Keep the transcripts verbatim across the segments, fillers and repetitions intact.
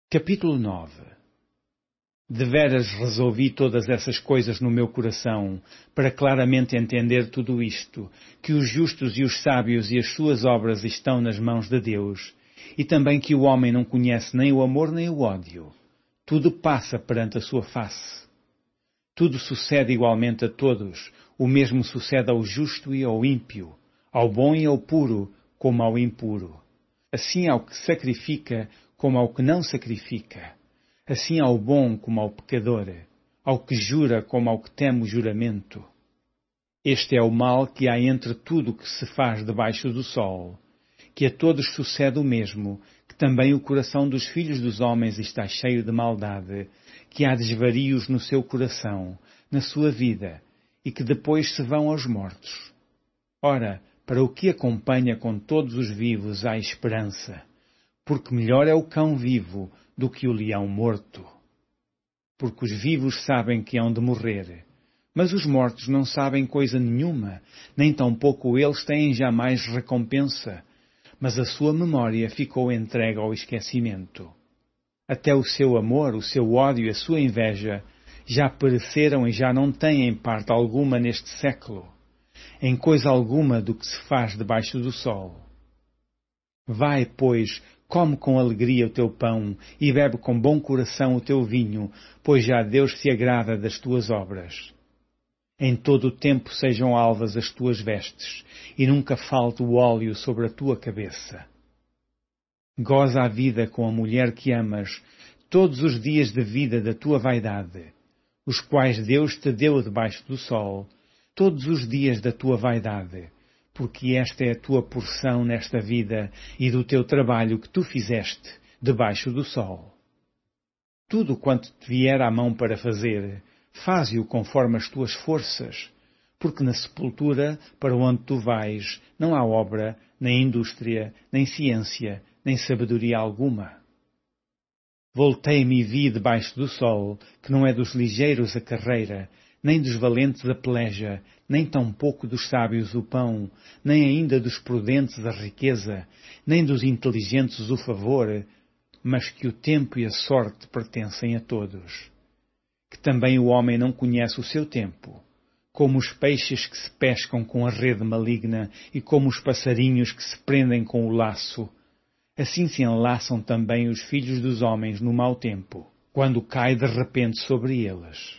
Capítulo nove. Deveras resolvi todas essas coisas no meu coração, para claramente entender tudo isto, que os justos e os sábios e as suas obras estão nas mãos de Deus, e também que o homem não conhece nem o amor nem o ódio. Tudo passa perante a sua face. Tudo sucede igualmente a todos, o mesmo sucede ao justo e ao ímpio, ao bom e ao puro, como ao impuro. Assim ao que sacrifica, como ao que não sacrifica. Assim ao bom como ao pecador, ao que jura como ao que teme o juramento. Este é o mal que há entre tudo o que se faz debaixo do sol, que a todos sucede o mesmo, que também o coração dos filhos dos homens está cheio de maldade, que há desvarios no seu coração, na sua vida, e que depois se vão aos mortos. Ora, para o que acompanha com todos os vivos há esperança, porque melhor é o cão vivo do que o leão morto. Porque os vivos sabem que hão de morrer, mas os mortos não sabem coisa nenhuma, nem tampouco eles têm jamais recompensa, mas a sua memória ficou entregue ao esquecimento. Até o seu amor, o seu ódio e a sua inveja já pereceram e já não têm parte alguma neste século, em coisa alguma do que se faz debaixo do sol. Vai, pois, come com alegria o teu pão e bebe com bom coração o teu vinho, pois já Deus se agrada das tuas obras. Em todo o tempo sejam alvas as tuas vestes, e nunca falte o óleo sobre a tua cabeça. Goza a vida com a mulher que amas, todos os dias de vida da tua vaidade, os quais Deus te deu debaixo do sol, todos os dias da tua vaidade, porque esta é a tua porção nesta vida e do teu trabalho que tu fizeste debaixo do sol. Tudo quanto te vier à mão para fazer, faze-o conforme as tuas forças, porque na sepultura para onde tu vais não há obra, nem indústria, nem ciência, nem sabedoria alguma. Voltei-me e vi debaixo do sol, que não é dos ligeiros a carreira, nem dos valentes a peleja, nem tampouco dos sábios o pão, nem ainda dos prudentes a riqueza, nem dos inteligentes o favor, mas que o tempo e a sorte pertencem a todos. Que também o homem não conhece o seu tempo, como os peixes que se pescam com a rede maligna e como os passarinhos que se prendem com o laço, assim se enlaçam também os filhos dos homens no mau tempo, quando cai de repente sobre eles.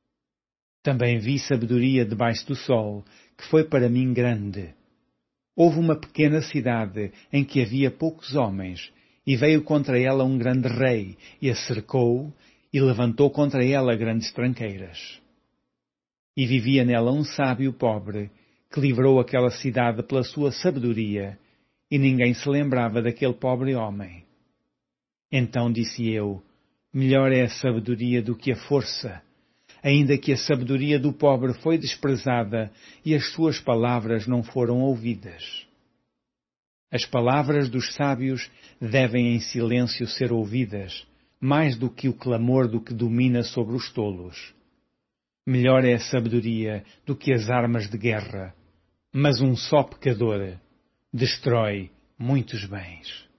Também vi sabedoria debaixo do sol, que foi para mim grande. Houve uma pequena cidade em que havia poucos homens, e veio contra ela um grande rei, e a cercou, e levantou contra ela grandes tranqueiras. E vivia nela um sábio pobre, que livrou aquela cidade pela sua sabedoria, e ninguém se lembrava daquele pobre homem. Então disse eu, melhor é a sabedoria do que a força, ainda que a sabedoria do pobre foi desprezada e as suas palavras não foram ouvidas. As palavras dos sábios devem em silêncio ser ouvidas, mais do que o clamor do que domina sobre os tolos. Melhor é a sabedoria do que as armas de guerra, mas um só pecador destrói muitos bens.